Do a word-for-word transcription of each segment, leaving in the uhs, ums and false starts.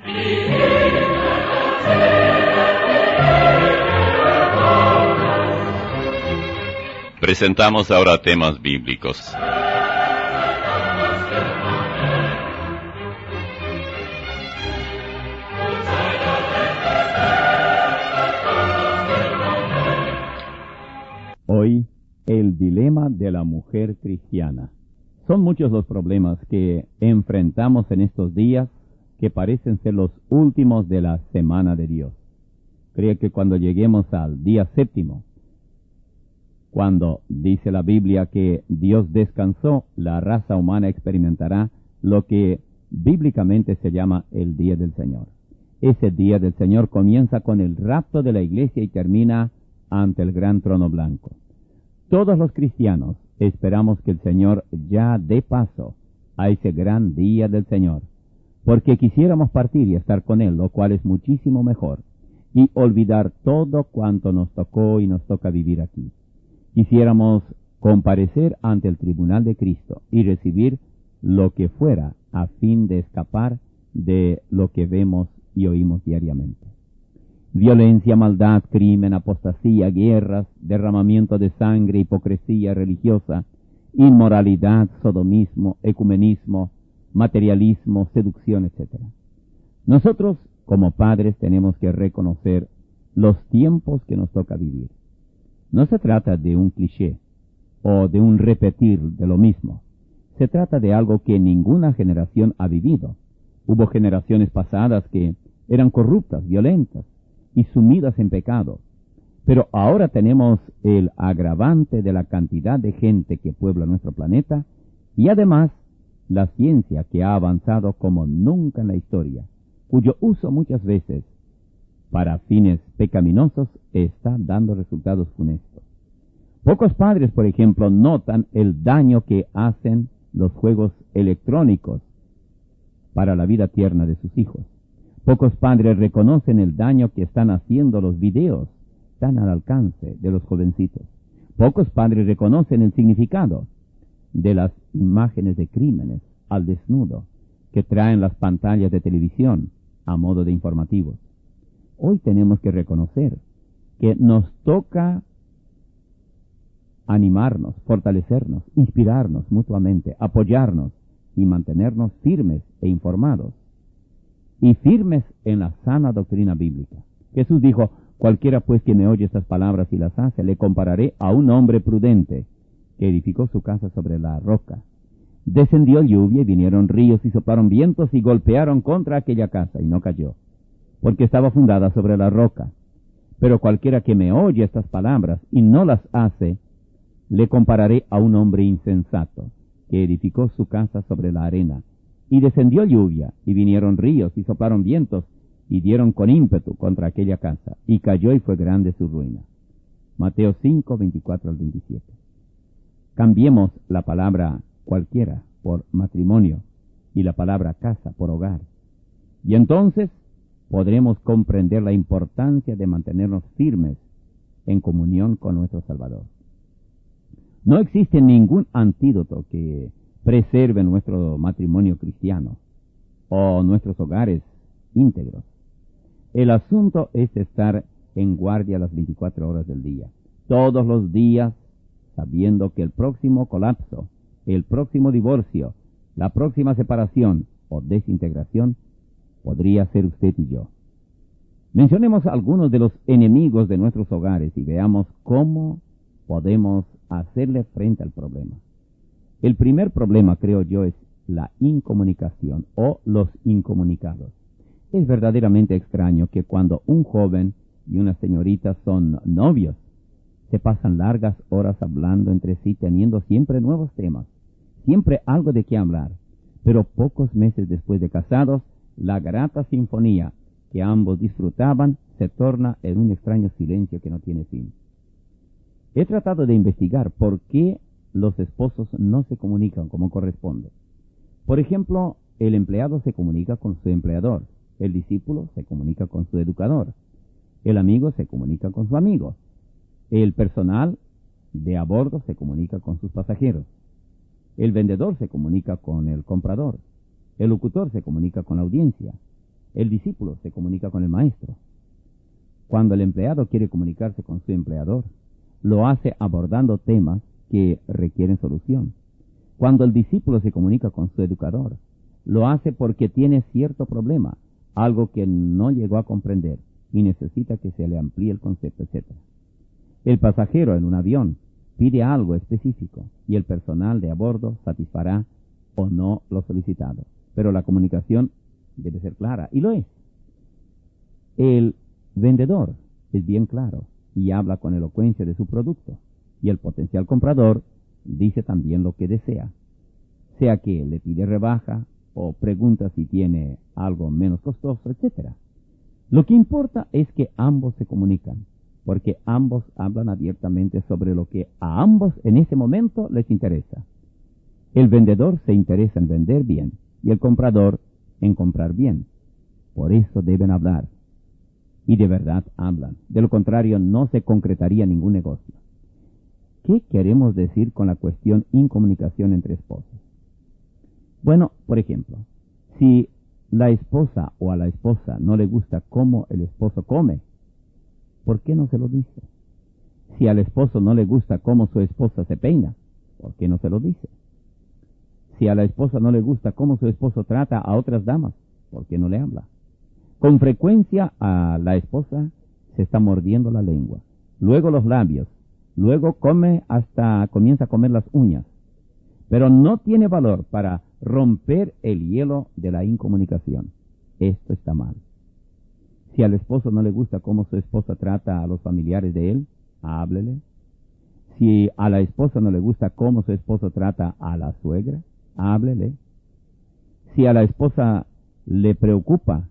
Presentamos ahora temas bíblicos. Hoy, el dilema de la mujer cristiana. Son muchos los problemas que enfrentamos en estos días que parecen ser los últimos de la semana de Dios. Creo que cuando lleguemos al día séptimo, cuando dice la Biblia que Dios descansó, la raza humana experimentará lo que bíblicamente se llama el día del Señor. Ese día del Señor comienza con el rapto de la iglesia y termina ante el gran trono blanco. Todos los cristianos esperamos que el Señor ya dé paso a ese gran día del Señor, porque quisiéramos partir y estar con Él, lo cual es muchísimo mejor, y olvidar todo cuanto nos tocó y nos toca vivir aquí. Quisiéramos comparecer ante el tribunal de Cristo y recibir lo que fuera a fin de escapar de lo que vemos y oímos diariamente. Violencia, maldad, crimen, apostasía, guerras, derramamiento de sangre, hipocresía religiosa, inmoralidad, sodomismo, ecumenismo, materialismo, seducción, etcétera. Nosotros, como padres, tenemos que reconocer los tiempos que nos toca vivir. No se trata de un cliché o de un repetir de lo mismo. Se trata de algo que ninguna generación ha vivido. Hubo generaciones pasadas que eran corruptas, violentas y sumidas en pecado. Pero ahora tenemos el agravante de la cantidad de gente que puebla nuestro planeta y además la ciencia que ha avanzado como nunca en la historia, cuyo uso muchas veces para fines pecaminosos está dando resultados funestos. Pocos padres, por ejemplo, notan el daño que hacen los juegos electrónicos para la vida tierna de sus hijos. Pocos padres reconocen el daño que están haciendo los videos tan al alcance de los jovencitos. Pocos padres reconocen el significado de las imágenes de crímenes al desnudo que traen las pantallas de televisión a modo de informativos. Hoy tenemos que reconocer que nos toca animarnos, fortalecernos, inspirarnos mutuamente, apoyarnos y mantenernos firmes e informados. Y firmes en la sana doctrina bíblica. Jesús dijo, cualquiera pues que me oye estas palabras y las hace, le compararé a un hombre prudente que edificó su casa sobre la roca. Descendió lluvia y vinieron ríos y soplaron vientos y golpearon contra aquella casa y no cayó, porque estaba fundada sobre la roca. Pero cualquiera que me oye estas palabras y no las hace, le compararé a un hombre insensato que edificó su casa sobre la arena. Y descendió lluvia, y vinieron ríos, y soplaron vientos, y dieron con ímpetu contra aquella casa, y cayó y fue grande su ruina. Mateo cinco, veinticuatro al veintisiete. Cambiemos la palabra cualquiera por matrimonio, y la palabra casa por hogar. Y entonces podremos comprender la importancia de mantenernos firmes en comunión con nuestro Salvador. No existe ningún antídoto que preserve nuestro matrimonio cristiano o nuestros hogares íntegros. El asunto es estar en guardia las veinticuatro horas del día, todos los días, sabiendo que el próximo colapso, el próximo divorcio, la próxima separación o desintegración podría ser usted y yo. Mencionemos algunos de los enemigos de nuestros hogares y veamos cómo podemos hacerle frente al problema. El primer problema, creo yo, es la incomunicación o los incomunicados. Es verdaderamente extraño que cuando un joven y una señorita son novios, se pasan largas horas hablando entre sí, teniendo siempre nuevos temas, siempre algo de qué hablar, pero pocos meses después de casados, la grata sinfonía que ambos disfrutaban se torna en un extraño silencio que no tiene fin. He tratado de investigar por qué los esposos no se comunican como corresponde. Por ejemplo, el empleado se comunica con su empleador, el discípulo se comunica con su educador, el amigo se comunica con su amigo, el personal de a bordo se comunica con sus pasajeros, el vendedor se comunica con el comprador, el locutor se comunica con la audiencia, El discípulo se comunica con el maestro. Cuando el empleado quiere comunicarse con su empleador, lo hace abordando temas que requieren solución. Cuando el discípulo se comunica con su educador, lo hace porque tiene cierto problema, algo que no llegó a comprender y necesita que se le amplíe el concepto, etcétera. El pasajero en un avión pide algo específico y el personal de a bordo satisfará o no lo solicitado. Pero la comunicación debe ser clara, y lo es. El vendedor es bien claro y habla con elocuencia de su producto, y el potencial comprador dice también lo que desea, sea que le pide rebaja o pregunta si tiene algo menos costoso, etcétera. Lo que importa es que ambos se comunican, porque ambos hablan abiertamente sobre lo que a ambos en ese momento les interesa. El vendedor se interesa en vender bien y el comprador en comprar bien. Por eso deben hablar. Y de verdad hablan. De lo contrario, no se concretaría ningún negocio. ¿Qué queremos decir con la cuestión incomunicación entre esposos? Bueno, por ejemplo, si la esposa o a la esposa no le gusta cómo el esposo come, ¿por qué no se lo dice? Si al esposo no le gusta cómo su esposa se peina, ¿por qué no se lo dice? Si a la esposa no le gusta cómo su esposo trata a otras damas, ¿por qué no le habla? Con frecuencia a la esposa se está mordiendo la lengua, luego los labios, luego come hasta comienza a comer las uñas, pero no tiene valor para romper el hielo de la incomunicación. Esto está mal. Si al esposo no le gusta cómo su esposa trata a los familiares de él, háblele. Si a la esposa no le gusta cómo su esposo trata a la suegra, háblele. Si a la esposa le preocupa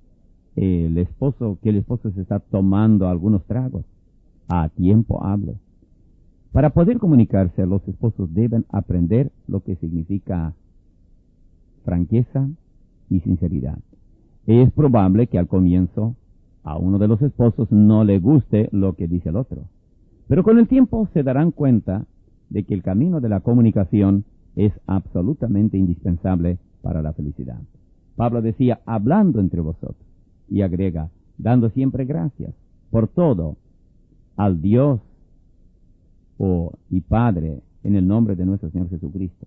el esposo, que el esposo se está tomando algunos tragos, a tiempo hable. Para poder comunicarse, los esposos deben aprender lo que significa franqueza y sinceridad. Es probable que al comienzo a uno de los esposos no le guste lo que dice el otro, pero con el tiempo se darán cuenta de que el camino de la comunicación es absolutamente indispensable para la felicidad. Pablo decía, hablando entre vosotros, y agrega, dando siempre gracias por todo al Dios oh, y Padre en el nombre de nuestro Señor Jesucristo.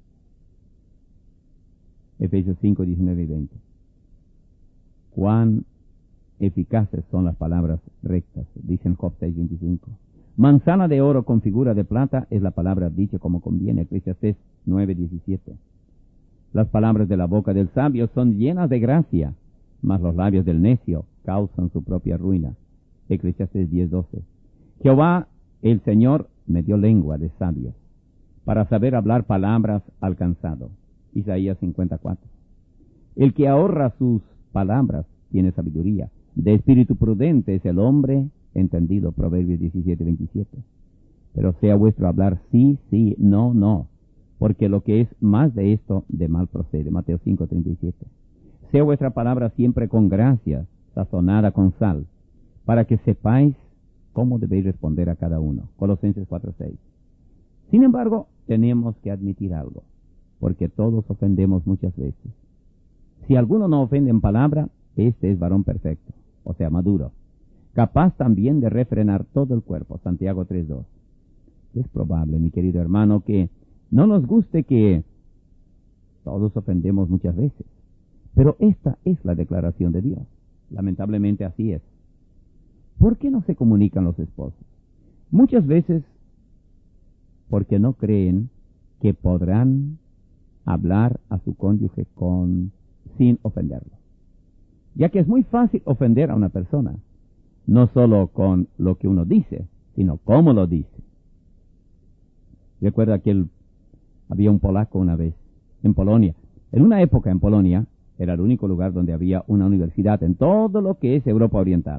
Efesios cinco, diecinueve y veinte. Cuán eficaces son las palabras rectas, dicen Job seis, veinticinco. Manzana de oro con figura de plata es la palabra dicha como conviene, Eclesiastés nueve, diecisiete. Las palabras de la boca del sabio son llenas de gracia, mas los labios del necio causan su propia ruina, Eclesiastés diez, doce. Jehová, el Señor, me dio lengua de sabios, para saber hablar palabras al cansado, Isaías cincuenta, cuatro. El que ahorra sus palabras tiene sabiduría, de espíritu prudente es el hombre entendido, Proverbios diecisiete, veintisiete. Pero sea vuestro hablar sí, sí, no, no, porque lo que es más de esto, de mal procede, Mateo cinco, treinta y siete. Sea vuestra palabra siempre con gracia, sazonada con sal, para que sepáis cómo debéis responder a cada uno, Colosenses cuatro, seis. Sin embargo, tenemos que admitir algo, porque todos ofendemos muchas veces. Si alguno no ofende en palabra, este es varón perfecto, o sea, maduro, capaz también de refrenar todo el cuerpo, Santiago tres, dos. Es probable, mi querido hermano, que no nos guste que todos ofendemos muchas veces, pero esta es la declaración de Dios. Lamentablemente así es. ¿Por qué no se comunican los esposos? Muchas veces porque no creen que podrán hablar a su cónyuge con, sin ofenderlo. Ya que es muy fácil ofender a una persona, no solo con lo que uno dice, sino cómo lo dice. Recuerda que el, había un polaco una vez en Polonia. En una época en Polonia era el único lugar donde había una universidad en todo lo que es Europa Oriental.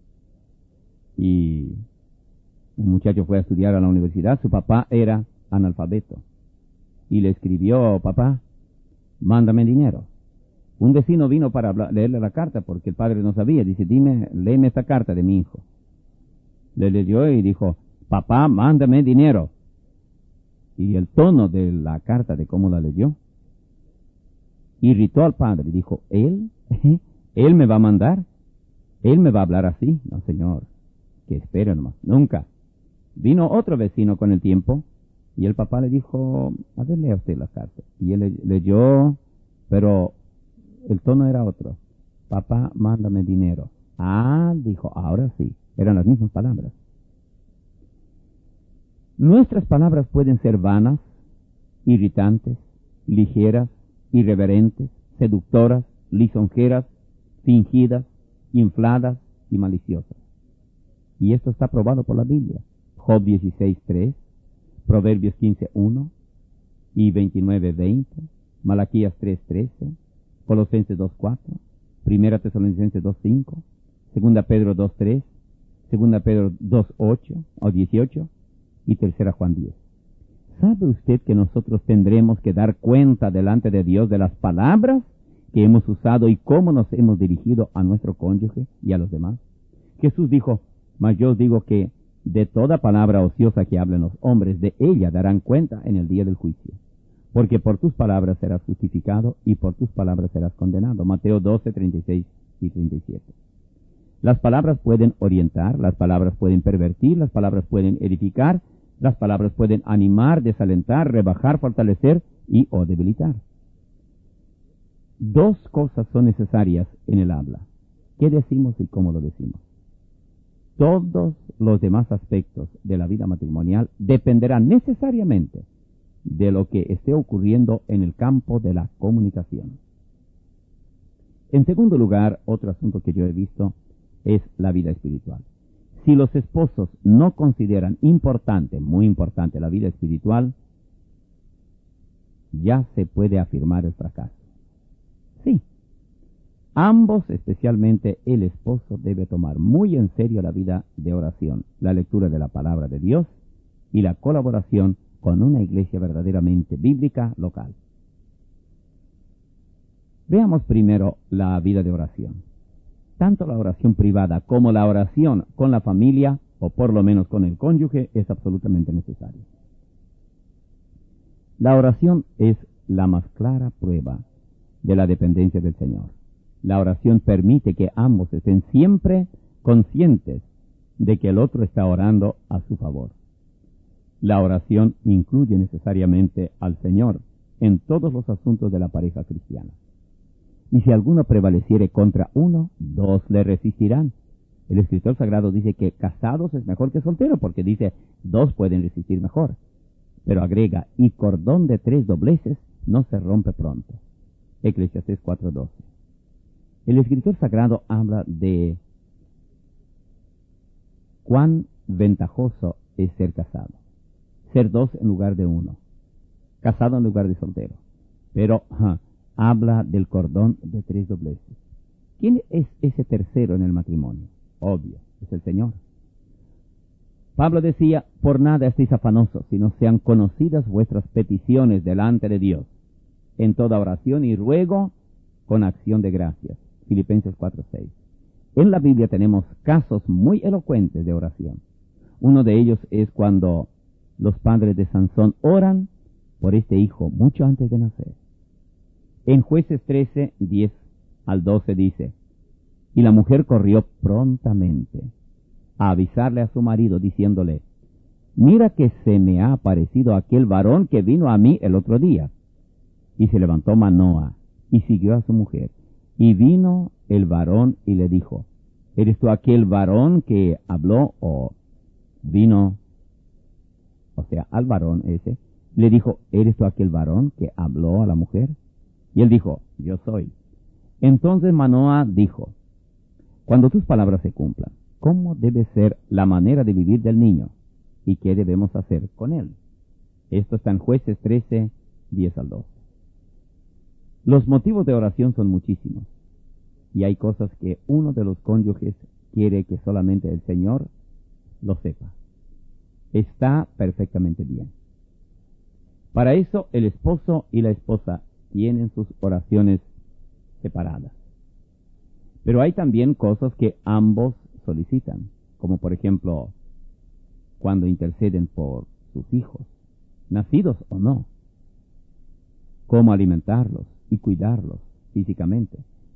Y un muchacho fue a estudiar a la universidad, su papá era analfabeto. Y le escribió, papá, mándame dinero. Un vecino vino para hablar, leerle la carta porque el padre no sabía. Dice, dime, léeme esta carta de mi hijo. Le leyó y dijo, papá, mándame dinero. Y el tono de la carta, de cómo la leyó, irritó al padre. Dijo, él ¿Él me va a mandar? ¿Él me va a hablar así? No, señor, que espere nomás, nunca. Vino otro vecino con el tiempo, y el papá le dijo, a ver, lea usted la carta. Y él le- leyó, pero el tono era otro. Papá, mándame dinero. Ah, dijo, ahora sí, eran las mismas palabras. Nuestras palabras pueden ser vanas, irritantes, ligeras, irreverentes, seductoras, lisonjeras, fingidas, infladas y maliciosas. Y esto está probado por la Biblia. Job dieciséis tres, Proverbios quince uno y veintinueve veinte, Malaquías tres trece, Colosenses dos cuatro, Primera Tesalonicenses dos cinco, Segunda Pedro dos tres, Segunda Pedro dos ocho o dieciocho y Tercera Juan diez. ¿Sabe usted que nosotros tendremos que dar cuenta delante de Dios de las palabras que hemos usado y cómo nos hemos dirigido a nuestro cónyuge y a los demás? Jesús dijo, mas yo os digo que de toda palabra ociosa que hablen los hombres, de ella darán cuenta en el día del juicio. Porque por tus palabras serás justificado y por tus palabras serás condenado. Mateo doce, treinta y seis y treinta y siete. Las palabras pueden orientar, las palabras pueden pervertir, las palabras pueden edificar, las palabras pueden animar, desalentar, rebajar, fortalecer y o debilitar. Dos cosas son necesarias en el habla. ¿Qué decimos y cómo lo decimos? Todos los demás aspectos de la vida matrimonial dependerán necesariamente de lo que esté ocurriendo en el campo de la comunicación. En segundo lugar, otro asunto que yo he visto es la vida espiritual. Si los esposos no consideran importante, muy importante, la vida espiritual, ya se puede afirmar el fracaso. Sí. Ambos, especialmente el esposo, debe tomar muy en serio la vida de oración, la lectura de la palabra de Dios y la colaboración con una iglesia verdaderamente bíblica local. Veamos primero la vida de oración. Tanto la oración privada como la oración con la familia, o por lo menos con el cónyuge, es absolutamente necesaria. La oración es la más clara prueba de la dependencia del Señor. La oración permite que ambos estén siempre conscientes de que el otro está orando a su favor. La oración incluye necesariamente al Señor en todos los asuntos de la pareja cristiana. Y si alguno prevaleciere contra uno, dos le resistirán. El escritor sagrado dice que casados es mejor que solteros, porque dice, dos pueden resistir mejor. Pero agrega, y cordón de tres dobleces no se rompe pronto. Eclesiastés cuatro doce. El escritor sagrado habla de cuán ventajoso es ser casado. Ser dos en lugar de uno. Casado en lugar de soltero. Pero ja, habla del cordón de tres dobleces. ¿Quién es ese tercero en el matrimonio? Obvio, es el Señor. Pablo decía, por nada estéis afanosos, sino sean conocidas vuestras peticiones delante de Dios, en toda oración y ruego con acción de gracias. Filipenses cuatro seis. En la Biblia tenemos casos muy elocuentes de oración. Uno de ellos es cuando los padres de Sansón oran por este hijo mucho antes de nacer. En Jueces trece, diez al doce dice, y la mujer corrió prontamente a avisarle a su marido, diciéndole, mira que se me ha aparecido aquel varón que vino a mí el otro día. Y se levantó Manoa y siguió a su mujer. Y vino el varón y le dijo, ¿eres tú aquel varón que habló? O vino, o sea, al varón ese, le dijo, ¿eres tú aquel varón que habló a la mujer? Y él dijo, yo soy. Entonces Manoa dijo, cuando tus palabras se cumplan, ¿cómo debe ser la manera de vivir del niño? ¿Y qué debemos hacer con él? Esto está en Jueces trece, diez al doce. Los motivos de oración son muchísimos, y hay cosas que uno de los cónyuges quiere que solamente el Señor lo sepa. Está perfectamente bien. Para eso el esposo y la esposa tienen sus oraciones separadas. Pero hay también cosas que ambos solicitan, como por ejemplo, cuando interceden por sus hijos, nacidos o no, cómo alimentarlos y cuidarlos físicamente,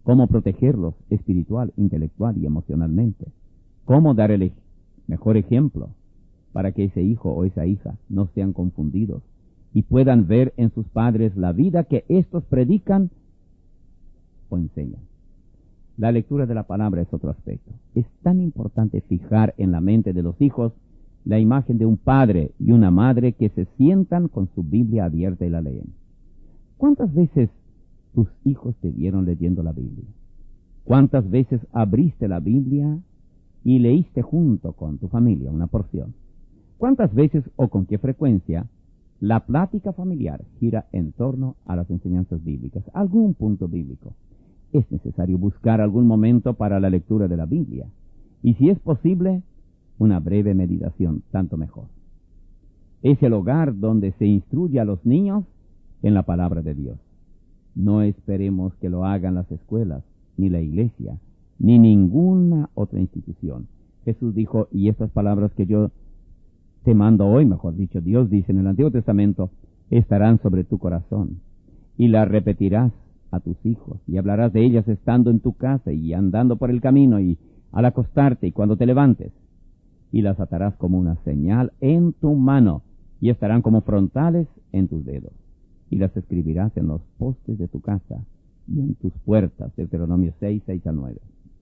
cómo protegerlos espiritual, intelectual y emocionalmente, cómo dar el mejor ejemplo para que ese hijo o esa hija no sean confundidos y puedan ver en sus padres la vida que éstos predican o enseñan. La lectura de la palabra es otro aspecto. Es tan importante fijar en la mente de los hijos la imagen de un padre y una madre que se sientan con su Biblia abierta y la leen. ¿Cuántas veces tus hijos te vieron leyendo la Biblia? ¿Cuántas veces abriste la Biblia y leíste junto con tu familia una porción? ¿Cuántas veces o con qué frecuencia la plática familiar gira en torno a las enseñanzas bíblicas, algún punto bíblico? Es necesario buscar algún momento para la lectura de la Biblia, y si es posible, una breve meditación, tanto mejor. Es el hogar donde se instruye a los niños en la palabra de Dios. No esperemos que lo hagan las escuelas, ni la iglesia, ni ninguna otra institución. Jesús dijo, y estas palabras que yo te mando hoy, mejor dicho, Dios dice en el Antiguo Testamento, estarán sobre tu corazón, y las repetirás a tus hijos, y hablarás de ellas estando en tu casa, y andando por el camino, y al acostarte, y cuando te levantes, y las atarás como una señal en tu mano, y estarán como frontales en tus dedos, y las escribirás en los postes de tu casa, y en tus puertas. Deuteronomio seis, seis a nueve.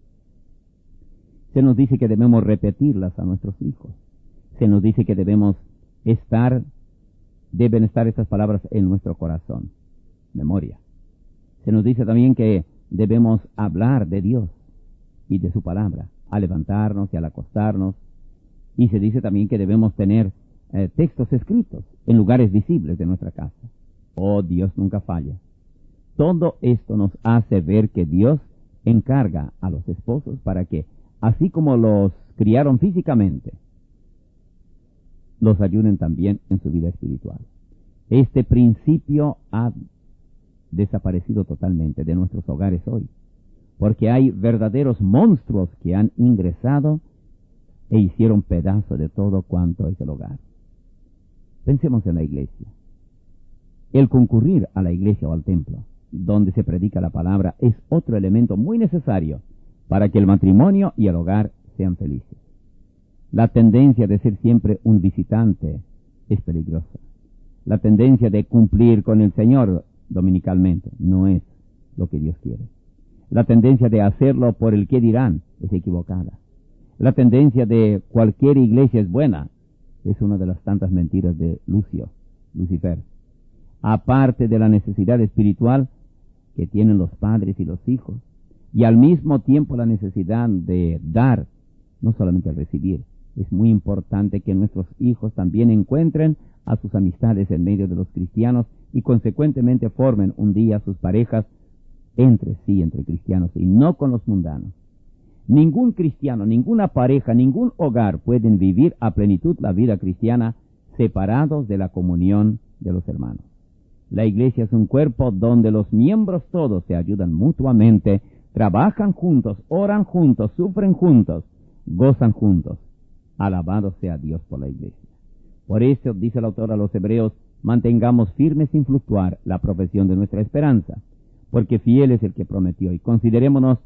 Se nos dice que debemos repetirlas a nuestros hijos. Se nos dice que debemos estar, deben estar estas palabras en nuestro corazón. Memoria. Se nos dice también que debemos hablar de Dios y de su palabra, al levantarnos y al acostarnos. Y se dice también que debemos tener eh, textos escritos en lugares visibles de nuestra casa. Oh, Dios nunca falla. Todo esto nos hace ver que Dios encarga a los esposos para que, así como los criaron físicamente, los ayuden también en su vida espiritual. Este principio ha desaparecido totalmente de nuestros hogares hoy, porque hay verdaderos monstruos que han ingresado e hicieron pedazo de todo cuanto es el hogar. Pensemos en la iglesia. El concurrir a la iglesia o al templo, donde se predica la palabra, es otro elemento muy necesario para que el matrimonio y el hogar sean felices. La tendencia de ser siempre un visitante es peligrosa. La tendencia de cumplir con el Señor dominicalmente no es lo que Dios quiere. La tendencia de hacerlo por el qué dirán es equivocada. La tendencia de cualquier iglesia es buena es una de las tantas mentiras de Lucio, Lucifer. Aparte de la necesidad espiritual que tienen los padres y los hijos, y al mismo tiempo la necesidad de dar, no solamente al recibir. Es muy importante que nuestros hijos también encuentren a sus amistades en medio de los cristianos y consecuentemente formen un día sus parejas entre sí, entre cristianos, y no con los mundanos. Ningún cristiano, ninguna pareja, ningún hogar pueden vivir a plenitud la vida cristiana separados de la comunión de los hermanos. La iglesia es un cuerpo donde los miembros todos se ayudan mutuamente, trabajan juntos, oran juntos, sufren juntos, gozan juntos. Alabado sea Dios por la iglesia. Por eso, dice el autor a los Hebreos, mantengamos firmes sin fluctuar la profesión de nuestra esperanza, porque fiel es el que prometió, y considerémonos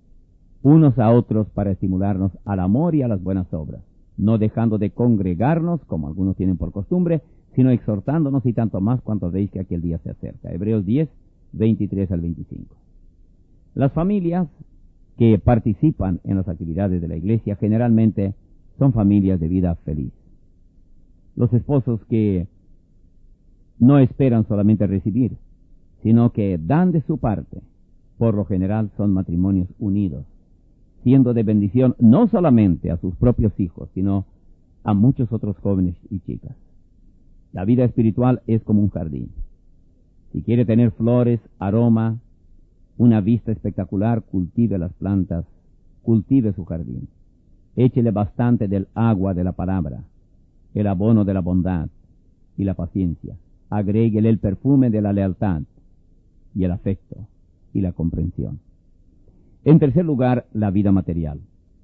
unos a otros para estimularnos al amor y a las buenas obras, no dejando de congregarnos, como algunos tienen por costumbre, sino exhortándonos, y tanto más cuanto veis que aquel día se acerca. Hebreos diez, veintitrés al veinticinco. Las familias que participan en las actividades de la iglesia generalmente son familias de vida feliz. Los esposos que no esperan solamente recibir, sino que dan de su parte, por lo general son matrimonios unidos, siendo de bendición no solamente a sus propios hijos, sino a muchos otros jóvenes y chicas. La vida espiritual es como un jardín. Si quiere tener flores, aroma, una vista espectacular, cultive las plantas, cultive su jardín. Échele bastante del agua de la palabra, el abono de la bondad y la paciencia. Agréguele el perfume de la lealtad y el afecto y la comprensión. En tercer lugar, la vida material.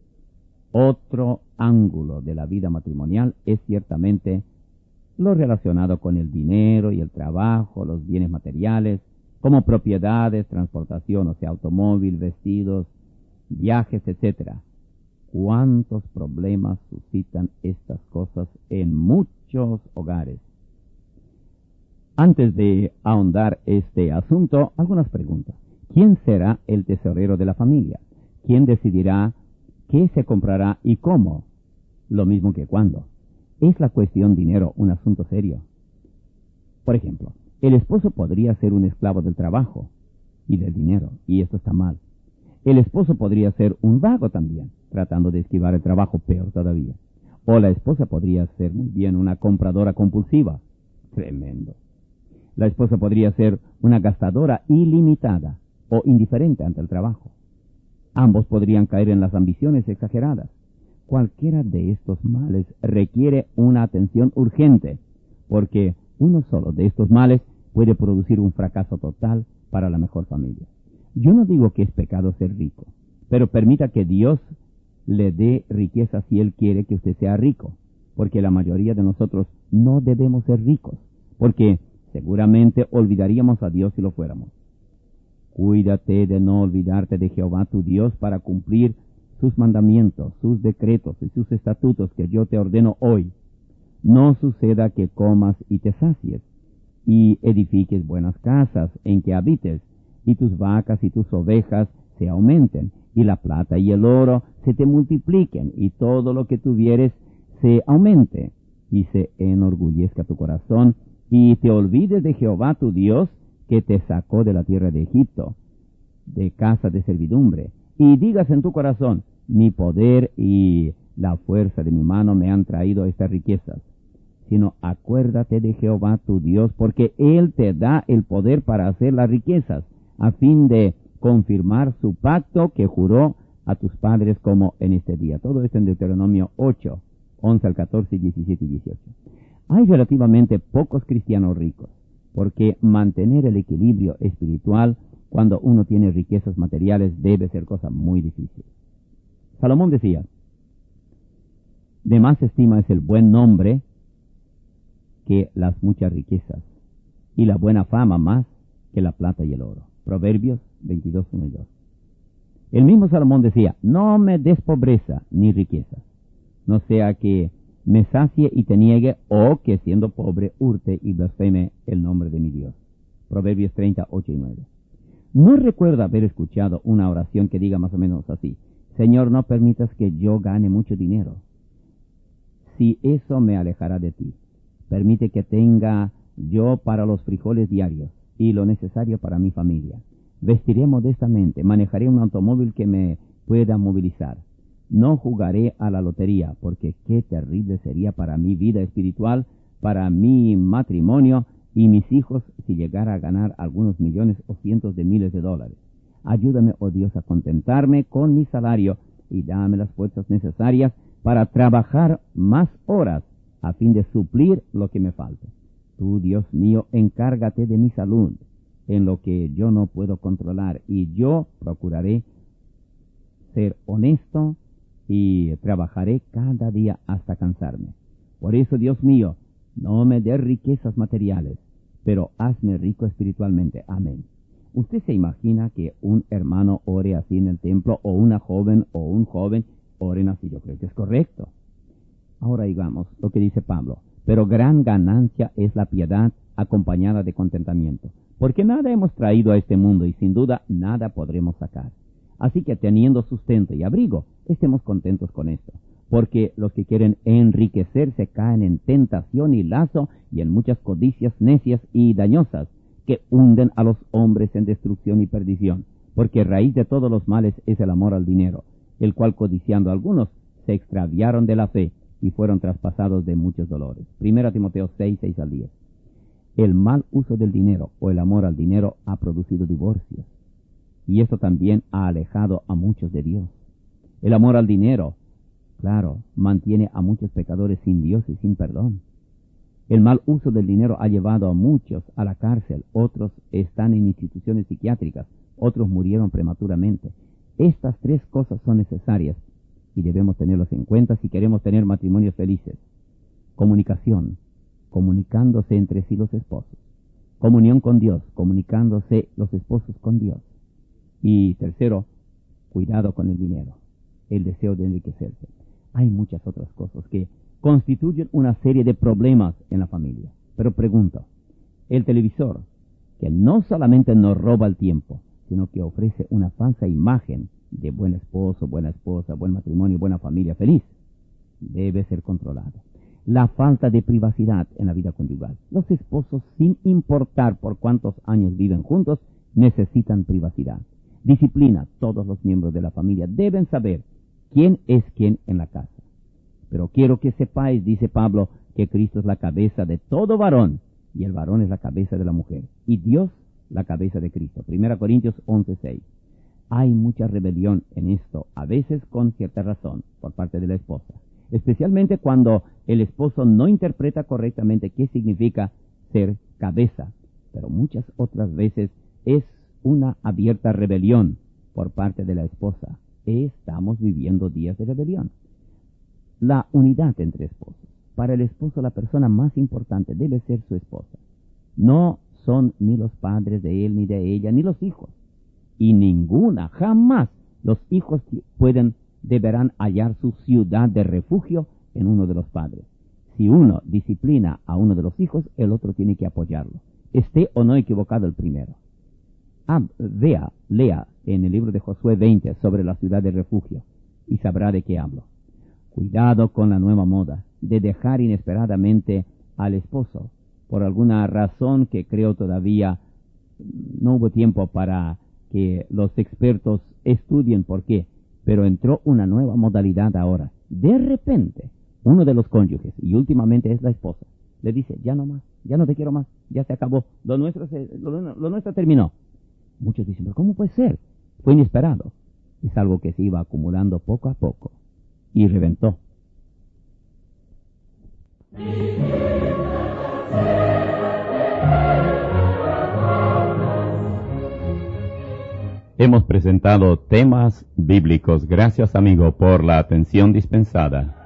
Otro ángulo de la vida matrimonial es ciertamente lo relacionado con el dinero y el trabajo, los bienes materiales, como propiedades, transportación, o sea, automóvil, vestidos, viajes, etcétera. ¿Cuántos problemas suscitan estas cosas en muchos hogares? Antes de ahondar este asunto, algunas preguntas. ¿Quién será el tesorero de la familia? ¿Quién decidirá qué se comprará y cómo? Lo mismo que cuándo. ¿Es la cuestión dinero un asunto serio? Por ejemplo, el esposo podría ser un esclavo del trabajo y del dinero, y esto está mal. El esposo podría ser un vago también, tratando de esquivar el trabajo, peor todavía. O la esposa podría ser muy bien una compradora compulsiva. Tremendo. La esposa podría ser una gastadora ilimitada o indiferente ante el trabajo. Ambos podrían caer en las ambiciones exageradas. Cualquiera de estos males requiere una atención urgente, porque uno solo de estos males puede producir un fracaso total para la mejor familia. Yo no digo que es pecado ser rico, pero permita que Dios le dé riqueza si Él quiere que usted sea rico, porque la mayoría de nosotros no debemos ser ricos, porque seguramente olvidaríamos a Dios si lo fuéramos. Cuídate de no olvidarte de Jehová tu Dios para cumplir sus mandamientos, sus decretos y sus estatutos que yo te ordeno hoy. No suceda que comas y te sacies, y edifiques buenas casas en que habites, y tus vacas y tus ovejas se aumenten, y la plata y el oro se te multipliquen, y todo lo que tuvieres se aumente, y se enorgullezca tu corazón, y te olvides de Jehová tu Dios, que te sacó de la tierra de Egipto, de casa de servidumbre, y digas en tu corazón, mi poder y la fuerza de mi mano me han traído estas riquezas. Sino acuérdate de Jehová tu Dios, porque Él te da el poder para hacer las riquezas, a fin de confirmar su pacto que juró a tus padres como en este día. Todo esto en Deuteronomio ocho, once al catorce, diecisiete y dieciocho. Hay relativamente pocos cristianos ricos, porque mantener el equilibrio espiritual cuando uno tiene riquezas materiales debe ser cosa muy difícil. Salomón decía, de más estima es el buen nombre que las muchas riquezas, y la buena fama más que la plata y el oro. Proverbios veintidós, uno y dos. El mismo Salomón decía, no me des pobreza ni riqueza, no sea que me sacie y te niegue, o que siendo pobre hurte y blasfeme el nombre de mi Dios. Proverbios treinta, ocho y nueve. No recuerdo haber escuchado una oración que diga más o menos así, Señor, no permitas que yo gane mucho dinero, si eso me alejará de ti. Permite que tenga yo para los frijoles diarios y lo necesario para mi familia. Vestiré modestamente, manejaré un automóvil que me pueda movilizar. No jugaré a la lotería, porque qué terrible sería para mi vida espiritual, para mi matrimonio y mis hijos si llegara a ganar algunos millones o cientos de miles de dólares. Ayúdame, oh Dios, a contentarme con mi salario y dame las fuerzas necesarias para trabajar más horas a fin de suplir lo que me falte. Tú, Dios mío, encárgate de mi salud, en lo que yo no puedo controlar, y yo procuraré ser honesto y trabajaré cada día hasta cansarme. Por eso, Dios mío, no me des riquezas materiales, pero hazme rico espiritualmente. Amén. ¿Usted se imagina que un hermano ore así en el templo, o una joven o un joven oren así? Yo creo que es correcto. Ahora digamos lo que dice Pablo. Pero gran ganancia es la piedad acompañada de contentamiento, porque nada hemos traído a este mundo y sin duda nada podremos sacar. Así que teniendo sustento y abrigo, estemos contentos con esto, porque los que quieren enriquecerse caen en tentación y lazo y en muchas codicias necias y dañosas, que hunden a los hombres en destrucción y perdición, porque raíz de todos los males es el amor al dinero, el cual codiciando algunos se extraviaron de la fe y fueron traspasados de muchos dolores. Primera Timoteo seis, seis al diez. El mal uso del dinero o el amor al dinero ha producido divorcios, y esto también ha alejado a muchos de Dios. El amor al dinero, claro, mantiene a muchos pecadores sin Dios y sin perdón. El mal uso del dinero ha llevado a muchos a la cárcel, otros están en instituciones psiquiátricas, otros murieron prematuramente. Estas tres cosas son necesarias y debemos tenerlos en cuenta si queremos tener matrimonios felices. Comunicación, comunicándose entre sí los esposos. comunión con Dios, comunicándose los esposos con Dios. Y tercero, cuidado con el dinero, el deseo de enriquecerse. Hay muchas otras cosas que constituyen una serie de problemas en la familia. Pero pregunto, el televisor, que no solamente nos roba el tiempo, sino que ofrece una falsa imagen de buen esposo, buena esposa, buen matrimonio, buena familia feliz, debe ser controlado. La falta de privacidad en la vida conyugal. Los esposos, sin importar por cuántos años viven juntos, necesitan privacidad. Disciplina. Todos los miembros de la familia deben saber quién es quién en la casa. Pero quiero que sepáis, dice Pablo, que Cristo es la cabeza de todo varón, y el varón es la cabeza de la mujer, y Dios la cabeza de Cristo. Primera Corintios once seis. Hay mucha rebelión en esto, a veces con cierta razón, por parte de la esposa. Especialmente cuando el esposo no interpreta correctamente qué significa ser cabeza. Pero muchas otras veces es una abierta rebelión por parte de la esposa. Estamos viviendo días de rebelión. La unidad entre esposos. Para el esposo la persona más importante debe ser su esposa. No son ni los padres de él, ni de ella, ni los hijos. Y ninguna, jamás, los hijos pueden, deberán hallar su ciudad de refugio en uno de los padres. Si uno disciplina a uno de los hijos, el otro tiene que apoyarlo, esté o no equivocado el primero. Ah, vea, lea en el libro de Josué veinte sobre la ciudad de refugio y sabrá de qué hablo. Cuidado con la nueva moda de dejar inesperadamente al esposo, por alguna razón que creo todavía no hubo tiempo para que los expertos estudien por qué, pero entró una nueva modalidad ahora. De repente, uno de los cónyuges, y últimamente es la esposa, le dice, ya no más, ya no te quiero más, ya se acabó, lo nuestro, se, lo, lo nuestro terminó. Muchos dicen, pero ¿cómo puede ser? Fue inesperado. Es algo que se iba acumulando poco a poco y reventó. Hemos presentado temas bíblicos. Gracias, amigo, por la atención dispensada.